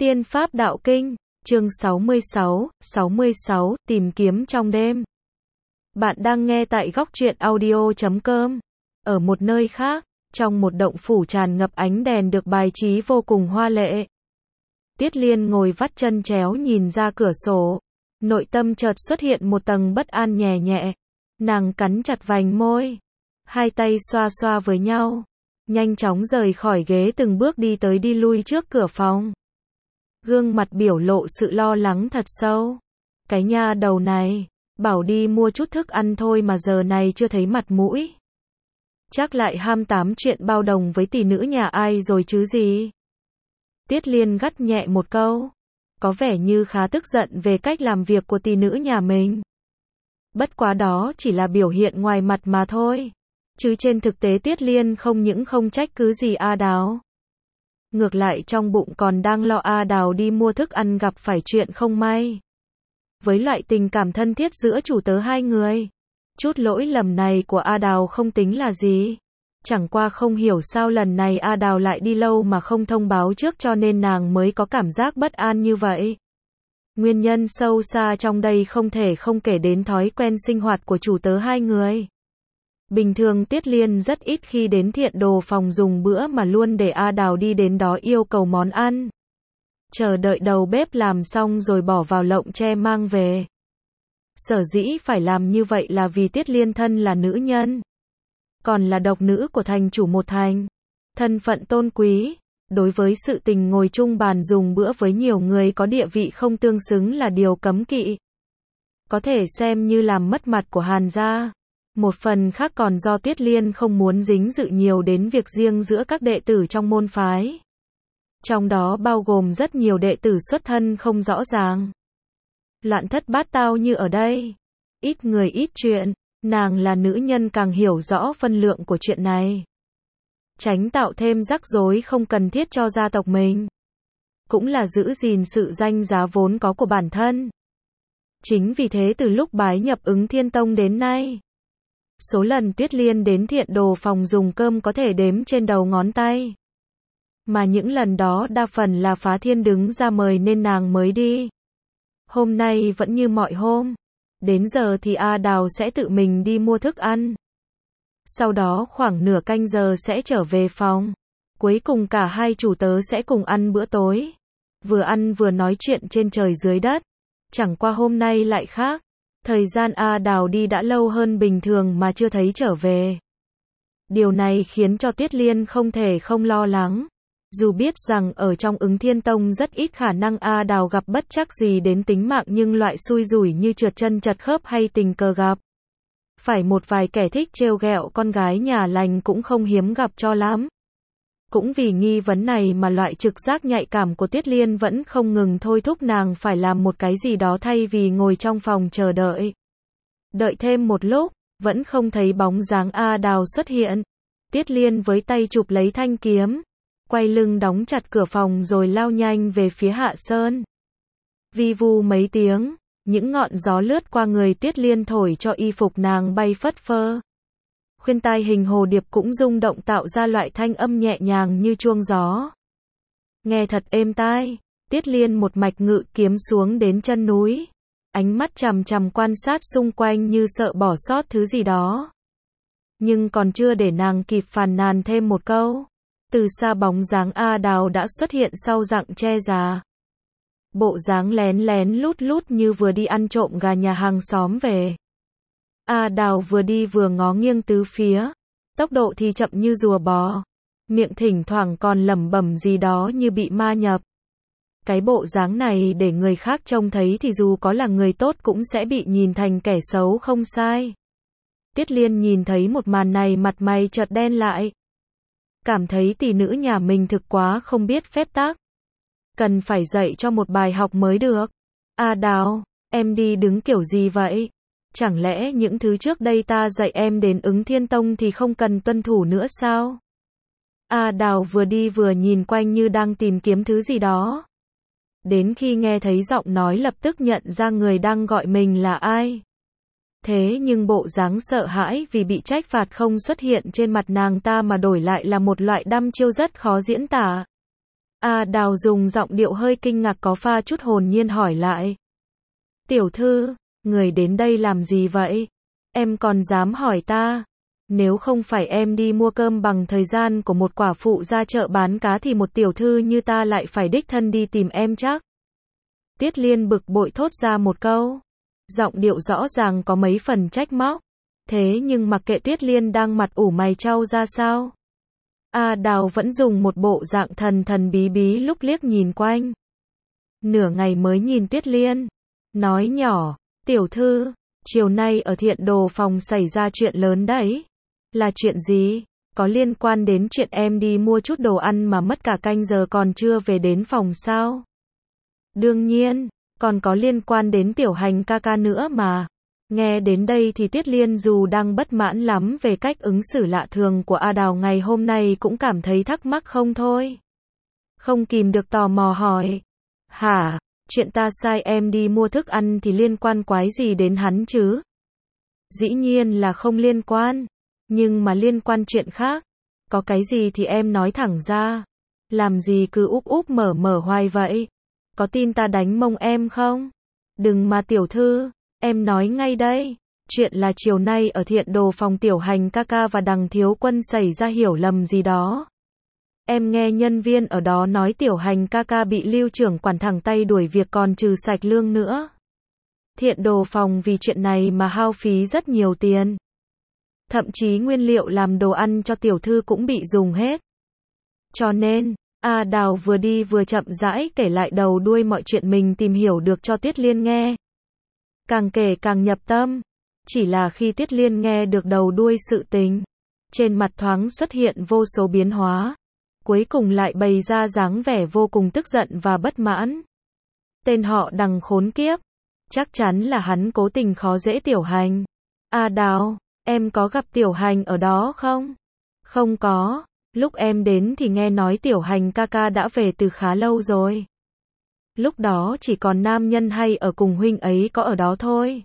Tiên Pháp Đạo Kinh, chương 66, tìm kiếm trong đêm. Bạn đang nghe tại góc truyện audio.com. Ở một nơi khác, trong một động phủ tràn ngập ánh đèn được bài trí vô cùng hoa lệ. Tiết Liên ngồi vắt chân chéo nhìn ra cửa sổ. Nội tâm chợt xuất hiện một tầng bất an nhẹ nhẹ. Nàng cắn chặt vành môi. Hai tay xoa xoa với nhau. Nhanh chóng rời khỏi ghế từng bước đi tới đi lui trước cửa phòng. Gương mặt biểu lộ sự lo lắng thật sâu. Cái nha đầu này, bảo đi mua chút thức ăn thôi mà giờ này chưa thấy mặt mũi. Chắc lại ham tám chuyện bao đồng với tỷ nữ nhà ai rồi chứ gì. Tiết Liên gắt nhẹ một câu. Có vẻ như khá tức giận về cách làm việc của tỷ nữ nhà mình. Bất quá đó chỉ là biểu hiện ngoài mặt mà thôi. Chứ trên thực tế Tiết Liên không những không trách cứ gì A Đào. Ngược lại trong bụng còn đang lo A Đào đi mua thức ăn gặp phải chuyện không may. Với loại tình cảm thân thiết giữa chủ tớ hai người, chút lỗi lầm này của A Đào không tính là gì. Chẳng qua không hiểu sao lần này A Đào lại đi lâu mà không thông báo trước cho nên nàng mới có cảm giác bất an như vậy. Nguyên nhân sâu xa trong đây không thể không kể đến thói quen sinh hoạt của chủ tớ hai người. Bình thường Tiết Liên rất ít khi đến Thiện Đồ phòng dùng bữa mà luôn để A Đào đi đến đó yêu cầu món ăn. Chờ đợi đầu bếp làm xong rồi bỏ vào lọng tre mang về. Sở dĩ phải làm như vậy là vì Tiết Liên thân là nữ nhân. Còn là độc nữ của thành chủ một thành. Thân phận tôn quý. Đối với sự tình ngồi chung bàn dùng bữa với nhiều người có địa vị không tương xứng là điều cấm kỵ. Có thể xem như làm mất mặt của Hàn gia. Một phần khác còn do Tiết Liên không muốn dính dự nhiều đến việc riêng giữa các đệ tử trong môn phái. Trong đó bao gồm rất nhiều đệ tử xuất thân không rõ ràng. Loạn thất bát tao như ở đây. Ít người ít chuyện, nàng là nữ nhân càng hiểu rõ phân lượng của chuyện này. Tránh tạo thêm rắc rối không cần thiết cho gia tộc mình. Cũng là giữ gìn sự danh giá vốn có của bản thân. Chính vì thế từ lúc bái nhập Ứng Thiên Tông đến nay, số lần Tiết Liên đến Thiện Đồ phòng dùng cơm có thể đếm trên đầu ngón tay. Mà những lần đó đa phần là Phá Thiên đứng ra mời nên nàng mới đi. Hôm nay vẫn như mọi hôm. Đến giờ thì A Đào sẽ tự mình đi mua thức ăn. Sau đó khoảng nửa canh giờ sẽ trở về phòng. Cuối cùng cả hai chủ tớ sẽ cùng ăn bữa tối. Vừa ăn vừa nói chuyện trên trời dưới đất. Chẳng qua hôm nay lại khác. Thời gian A Đào đi đã lâu hơn bình thường mà chưa thấy trở về. Điều này khiến cho Tiết Liên không thể không lo lắng. Dù biết rằng ở trong Ứng Thiên Tông rất ít khả năng A Đào gặp bất trắc gì đến tính mạng nhưng loại xui rủi như trượt chân trật khớp hay tình cờ gặp. Phải một vài kẻ thích trêu ghẹo con gái nhà lành cũng không hiếm gặp cho lắm. Cũng vì nghi vấn này mà loại trực giác nhạy cảm của Tiết Liên vẫn không ngừng thôi thúc nàng phải làm một cái gì đó thay vì ngồi trong phòng chờ đợi. Đợi thêm một lúc, vẫn không thấy bóng dáng A Đào xuất hiện. Tiết Liên với tay chụp lấy thanh kiếm, quay lưng đóng chặt cửa phòng rồi lao nhanh về phía Hạ Sơn. Vi vu mấy tiếng, những ngọn gió lướt qua người Tiết Liên thổi cho y phục nàng bay phất phơ. Khuyên tai hình hồ điệp cũng rung động tạo ra loại thanh âm nhẹ nhàng như chuông gió. Nghe thật êm tai, Tiết Liên một mạch ngự kiếm xuống đến chân núi. Ánh mắt chằm chằm quan sát xung quanh như sợ bỏ sót thứ gì đó. Nhưng còn chưa để nàng kịp phàn nàn thêm một câu. Từ xa bóng dáng A Đào đã xuất hiện sau rặng tre già. Bộ dáng lén lén lút lút như vừa đi ăn trộm gà nhà hàng xóm về. A Đào vừa đi vừa ngó nghiêng tứ phía. Tốc độ thì chậm như rùa bò. Miệng thỉnh thoảng còn lẩm bẩm gì đó như bị ma nhập. Cái bộ dáng này để người khác trông thấy thì dù có là người tốt cũng sẽ bị nhìn thành kẻ xấu không sai. Tiết Liên nhìn thấy một màn này mặt mày chợt đen lại. Cảm thấy tỷ nữ nhà mình thực quá không biết phép tắc. Cần phải dạy cho một bài học mới được. A Đào, em đi đứng kiểu gì vậy? Chẳng lẽ những thứ trước đây ta dạy em đến Ứng Thiên Tông thì không cần tuân thủ nữa sao? A Đào vừa đi vừa nhìn quanh như đang tìm kiếm thứ gì đó. Đến khi nghe thấy giọng nói lập tức nhận ra người đang gọi mình là ai. Thế nhưng bộ dáng sợ hãi vì bị trách phạt không xuất hiện trên mặt nàng ta mà đổi lại là một loại đăm chiêu rất khó diễn tả. A Đào dùng giọng điệu hơi kinh ngạc có pha chút hồn nhiên hỏi lại. Tiểu thư, người đến đây làm gì vậy? Em còn dám hỏi ta? Nếu không phải em đi mua cơm bằng thời gian của một quả phụ ra chợ bán cá thì một tiểu thư như ta lại phải đích thân đi tìm em chắc. Tiết Liên bực bội thốt ra một câu. Giọng điệu rõ ràng có mấy phần trách móc. Thế nhưng mặc kệ Tiết Liên đang mặt ủ mày chau ra sao. A Đào vẫn dùng một bộ dạng thần thần bí bí lúc liếc nhìn quanh. Nửa ngày mới nhìn Tiết Liên. Nói nhỏ, tiểu thư, chiều nay ở Thiện Đồ Phòng xảy ra chuyện lớn đấy. Là chuyện gì? Có liên quan đến chuyện em đi mua chút đồ ăn mà mất cả canh giờ còn chưa về đến phòng sao? Đương nhiên, còn có liên quan đến Tiểu Hành ca ca nữa mà. Nghe đến đây thì Tiết Liên dù đang bất mãn lắm về cách ứng xử lạ thường của A Đào ngày hôm nay cũng cảm thấy thắc mắc không thôi. Không kìm được tò mò hỏi. Hả? Chuyện ta sai em đi mua thức ăn thì liên quan quái gì đến hắn chứ? Dĩ nhiên là không liên quan. Nhưng mà liên quan chuyện khác. Có cái gì thì em nói thẳng ra. Làm gì cứ úp úp mở mở hoài vậy? Có tin ta đánh mông em không? Đừng mà tiểu thư, em nói ngay đây. Chuyện là chiều nay ở Thiện Đồ Phòng Tiểu Hành ca ca và Đằng Thiếu Quân xảy ra hiểu lầm gì đó. Em nghe nhân viên ở đó nói Tiểu Hành ca ca bị Lưu trưởng quản thẳng tay đuổi việc còn trừ sạch lương nữa. Thiện Đồ Phòng vì chuyện này mà hao phí rất nhiều tiền. Thậm chí nguyên liệu làm đồ ăn cho tiểu thư cũng bị dùng hết. Cho nên, A Đào vừa đi vừa chậm rãi kể lại đầu đuôi mọi chuyện mình tìm hiểu được cho Tiết Liên nghe. Càng kể càng nhập tâm. Chỉ là khi Tiết Liên nghe được đầu đuôi sự tình, trên mặt thoáng xuất hiện vô số biến hóa. Cuối cùng lại bày ra dáng vẻ vô cùng tức giận và bất mãn. Tên họ Đằng khốn kiếp. Chắc chắn là hắn cố tình khó dễ Tiểu Hành. A Đào, em có gặp Tiểu Hành ở đó không? Không có. Lúc em đến thì nghe nói Tiểu Hành ca ca đã về từ khá lâu rồi. Lúc đó chỉ còn nam nhân hay ở cùng huynh ấy có ở đó thôi.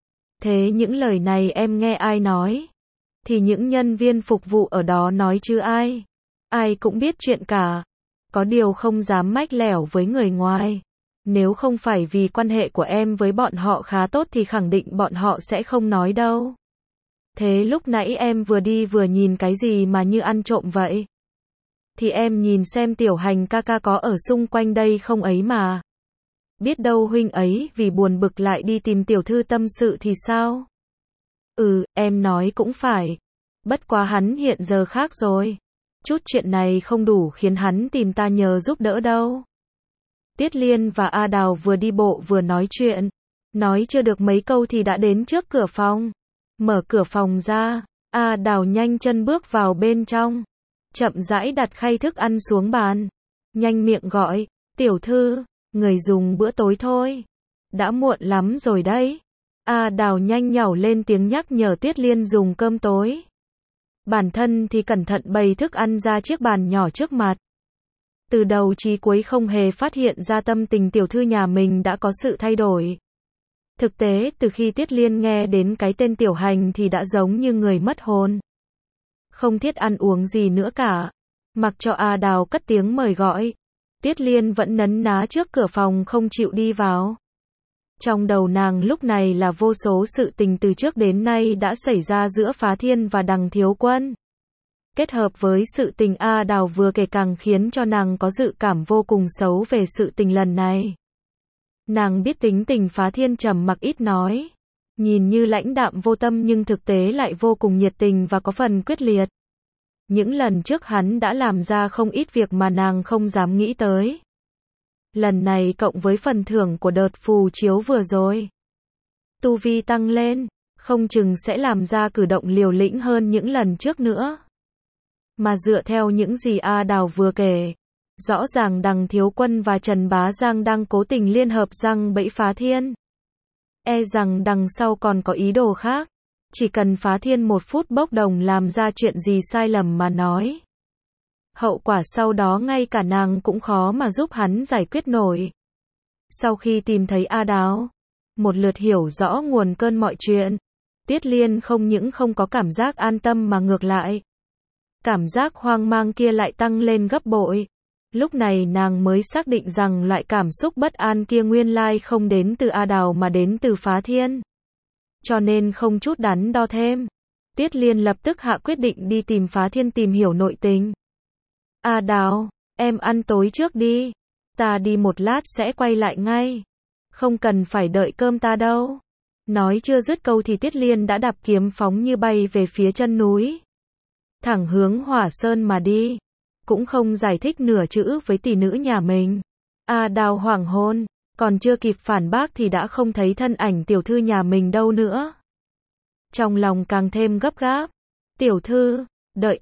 Thế những lời này em nghe ai nói? Thì những nhân viên phục vụ ở đó nói chứ ai. Ai cũng biết chuyện cả. Có điều không dám mách lẻo với người ngoài. Nếu không phải vì quan hệ của em với bọn họ khá tốt thì khẳng định bọn họ sẽ không nói đâu. Thế lúc nãy em vừa đi vừa nhìn cái gì mà như ăn trộm vậy? Thì em nhìn xem Tiểu Hành ca ca có ở xung quanh đây không ấy mà. Biết đâu huynh ấy vì buồn bực lại đi tìm tiểu thư tâm sự thì sao? Em nói cũng phải. Bất quá hắn hiện giờ khác rồi. Chút chuyện này không đủ khiến hắn tìm ta nhờ giúp đỡ đâu. Tiết Liên và A Đào vừa đi bộ vừa nói chuyện. Nói chưa được mấy câu thì đã đến trước cửa phòng. Mở cửa phòng ra, A Đào nhanh chân bước vào bên trong. Chậm rãi đặt khay thức ăn xuống bàn. Nhanh miệng gọi, tiểu thư, người dùng bữa tối thôi. Đã muộn lắm rồi đấy. A Đào nhanh nhảu lên tiếng nhắc nhở Tiết Liên dùng cơm tối. Bản thân thì cẩn thận bày thức ăn ra chiếc bàn nhỏ trước mặt. Từ đầu chí cuối không hề phát hiện ra tâm tình tiểu thư nhà mình đã có sự thay đổi. Thực tế từ khi Tiết Liên nghe đến cái tên Tiểu Hành thì đã giống như người mất hồn. Không thiết ăn uống gì nữa cả. Mặc cho A Đào cất tiếng mời gọi. Tiết Liên vẫn nấn ná trước cửa phòng không chịu đi vào. Trong đầu nàng lúc này là vô số sự tình từ trước đến nay đã xảy ra giữa Phá Thiên và Đằng Thiếu Quân. Kết hợp với sự tình A Đào vừa kể càng khiến cho nàng có dự cảm vô cùng xấu về sự tình lần này. Nàng biết tính tình Phá Thiên trầm mặc ít nói. Nhìn như lãnh đạm vô tâm nhưng thực tế lại vô cùng nhiệt tình và có phần quyết liệt. Những lần trước hắn đã làm ra không ít việc mà nàng không dám nghĩ tới. Lần này cộng với phần thưởng của đợt phù chiếu vừa rồi. Tu vi tăng lên, không chừng sẽ làm ra cử động liều lĩnh hơn những lần trước nữa. Mà dựa theo những gì A Đào vừa kể, rõ ràng Đằng Thiếu Quân và Trần Bá Giang đang cố tình liên hợp giăng bẫy Phá Thiên. E rằng đằng sau còn có ý đồ khác. Chỉ cần Phá Thiên một phút bốc đồng làm ra chuyện gì sai lầm mà nói. Hậu quả sau đó ngay cả nàng cũng khó mà giúp hắn giải quyết nổi. Sau khi tìm thấy A Đào, một lượt hiểu rõ nguồn cơn mọi chuyện, Tiết Liên không những không có cảm giác an tâm mà ngược lại. Cảm giác hoang mang kia lại tăng lên gấp bội. Lúc này nàng mới xác định rằng loại cảm xúc bất an kia nguyên lai không đến từ A Đào mà đến từ Phá Thiên. Cho nên không chút đắn đo thêm, Tiết Liên lập tức hạ quyết định đi tìm Phá Thiên tìm hiểu nội tình. A Đào, em ăn tối trước đi. Ta đi một lát sẽ quay lại ngay. Không cần phải đợi cơm ta đâu. Nói chưa dứt câu thì Tiết Liên đã đạp kiếm phóng như bay về phía chân núi. Thẳng hướng Hỏa Sơn mà đi. Cũng không giải thích nửa chữ với tỷ nữ nhà mình. A Đào hoảng hồn, còn chưa kịp phản bác thì đã không thấy thân ảnh tiểu thư nhà mình đâu nữa. Trong lòng càng thêm gấp gáp. Tiểu thư, đợi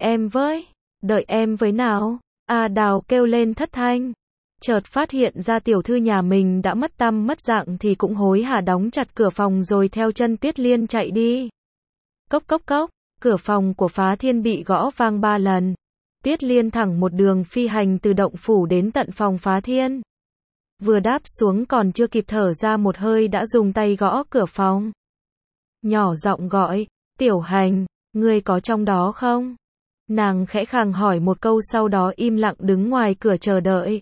em với nào. A Đào kêu lên thất thanh. Chợt phát hiện ra tiểu thư nhà mình đã mất tăm mất dạng thì cũng hối hả đóng chặt cửa phòng rồi theo chân Tiết Liên chạy đi. Cốc cốc cốc, cửa phòng của Phá Thiên bị gõ vang 3 lần. Tiết Liên thẳng một đường phi hành từ động phủ đến tận phòng Phá Thiên. Vừa đáp xuống còn chưa kịp thở ra một hơi đã dùng tay gõ cửa phòng. Nhỏ giọng gọi, Tiểu Hành, ngươi có trong đó không? Nàng khẽ khàng hỏi một câu sau đó im lặng đứng ngoài cửa chờ đợi.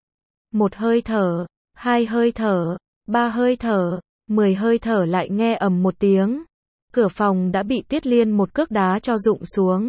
1 hơi thở, 2 hơi thở, 3 hơi thở, 10 hơi thở lại nghe ầm một tiếng. Cửa phòng đã bị Tiết Liên một cước đá cho rụng xuống.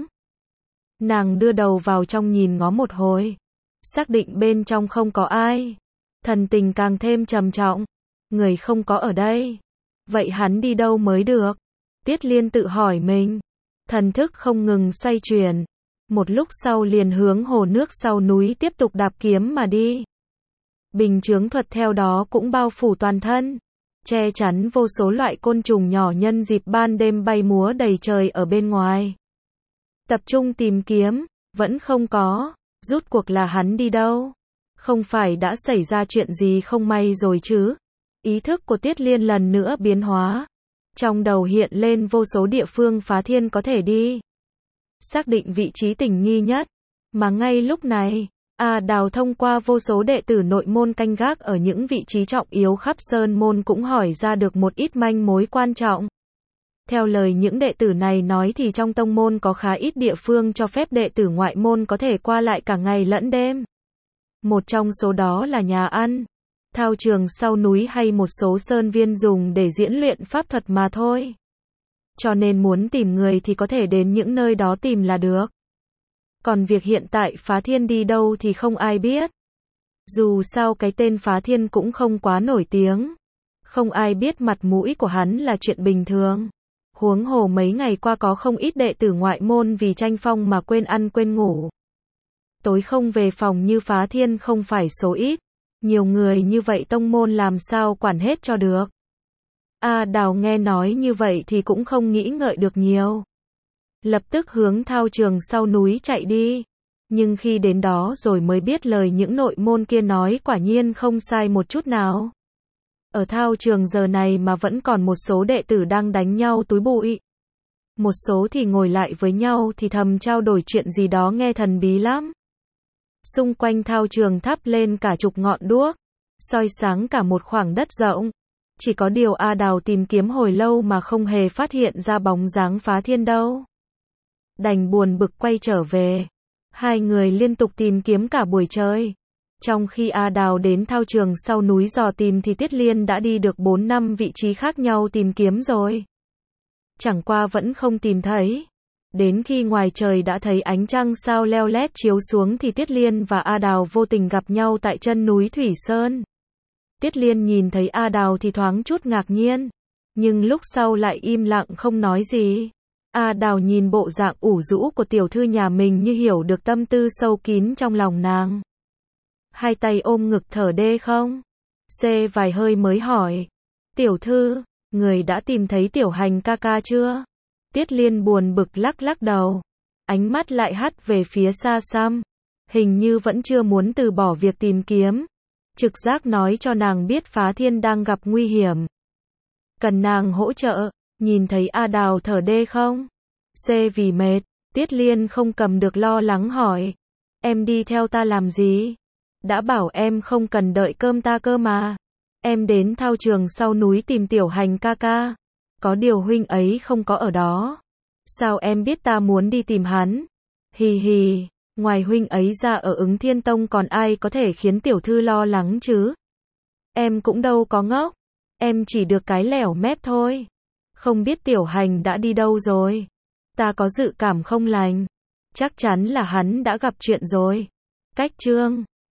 Nàng đưa đầu vào trong nhìn ngó một hồi. Xác định bên trong không có ai. Thần tình càng thêm trầm trọng. Người không có ở đây. Vậy hắn đi đâu mới được? Tiết Liên tự hỏi mình. Thần thức không ngừng xoay chuyển. Một lúc sau liền hướng hồ nước sau núi tiếp tục đạp kiếm mà đi. Bình chướng thuật theo đó cũng bao phủ toàn thân. Che chắn vô số loại côn trùng nhỏ nhân dịp ban đêm bay múa đầy trời ở bên ngoài. Tập trung tìm kiếm, vẫn không có. Rút cuộc là hắn đi đâu? Không phải đã xảy ra chuyện gì không may rồi chứ? Ý thức của Tiết Liên lần nữa biến hóa. Trong đầu hiện lên vô số địa phương Phá Thiên có thể đi. Xác định vị trí tình nghi nhất. Mà ngay lúc này, A Đào thông qua vô số đệ tử nội môn canh gác ở những vị trí trọng yếu khắp sơn môn cũng hỏi ra được một ít manh mối quan trọng. Theo lời những đệ tử này nói thì trong tông môn có khá ít địa phương cho phép đệ tử ngoại môn có thể qua lại cả ngày lẫn đêm. Một trong số đó là nhà ăn, thao trường sau núi hay một số sơn viên dùng để diễn luyện pháp thuật mà thôi. Cho nên muốn tìm người thì có thể đến những nơi đó tìm là được. Còn việc hiện tại Phá Thiên đi đâu thì không ai biết. Dù sao cái tên Phá Thiên cũng không quá nổi tiếng. Không ai biết mặt mũi của hắn là chuyện bình thường. Huống hồ mấy ngày qua có không ít đệ tử ngoại môn vì tranh phong mà quên ăn quên ngủ. Tối không về phòng như Phá Thiên không phải số ít. Nhiều người như vậy tông môn làm sao quản hết cho được. A Đào nghe nói như vậy thì cũng không nghĩ ngợi được nhiều. Lập tức hướng thao trường sau núi chạy đi. Nhưng khi đến đó rồi mới biết lời những nội môn kia nói quả nhiên không sai một chút nào. Ở thao trường giờ này mà vẫn còn một số đệ tử đang đánh nhau túi bụi. Một số thì ngồi lại với nhau thì thầm trao đổi chuyện gì đó nghe thần bí lắm. Xung quanh thao trường thắp lên cả chục ngọn đuốc, soi sáng cả một khoảng đất rộng. Chỉ có điều A Đào tìm kiếm hồi lâu mà không hề phát hiện ra bóng dáng Phá Thiên đâu. Đành buồn bực quay trở về. Hai người liên tục tìm kiếm cả buổi trời. Trong khi A Đào đến thao trường sau núi dò tìm thì Tiết Liên đã đi được 4-5 vị trí khác nhau tìm kiếm rồi. Chẳng qua vẫn không tìm thấy. Đến khi ngoài trời đã thấy ánh trăng sao leo lét chiếu xuống thì Tiết Liên và A Đào vô tình gặp nhau tại chân núi Thủy Sơn. Tiết Liên nhìn thấy A Đào thì thoáng chút ngạc nhiên. Nhưng lúc sau lại im lặng không nói gì. A Đào nhìn bộ dạng ủ rũ của tiểu thư nhà mình như hiểu được tâm tư sâu kín trong lòng nàng. Hai tay ôm ngực thở đê không? Xê vài hơi mới hỏi. Tiểu thư, người đã tìm thấy Tiểu Hành ca ca chưa? Tiết Liên buồn bực lắc lắc đầu. Ánh mắt lại hắt về phía xa xăm. Hình như vẫn chưa muốn từ bỏ việc tìm kiếm. Trực giác nói cho nàng biết Phá Thiên đang gặp nguy hiểm. Cần nàng hỗ trợ. Nhìn thấy A Đào thở đê không? Xê vì mệt. Tiết Liên không cầm được lo lắng hỏi. Em đi theo ta làm gì? Đã bảo em không cần đợi cơm ta cơ mà. Em đến thao trường sau núi tìm Tiểu Hành ca ca. Có điều huynh ấy không có ở đó. Sao em biết ta muốn đi tìm hắn? Hì hì. Ngoài huynh ấy ra ở Ứng Thiên Tông còn ai có thể khiến tiểu thư lo lắng chứ? Em cũng đâu có ngốc. Em chỉ được cái lẻo mép thôi. Không biết Tiểu Hành đã đi đâu rồi. Ta có dự cảm không lành. Chắc chắn là hắn đã gặp chuyện rồi. Cách chương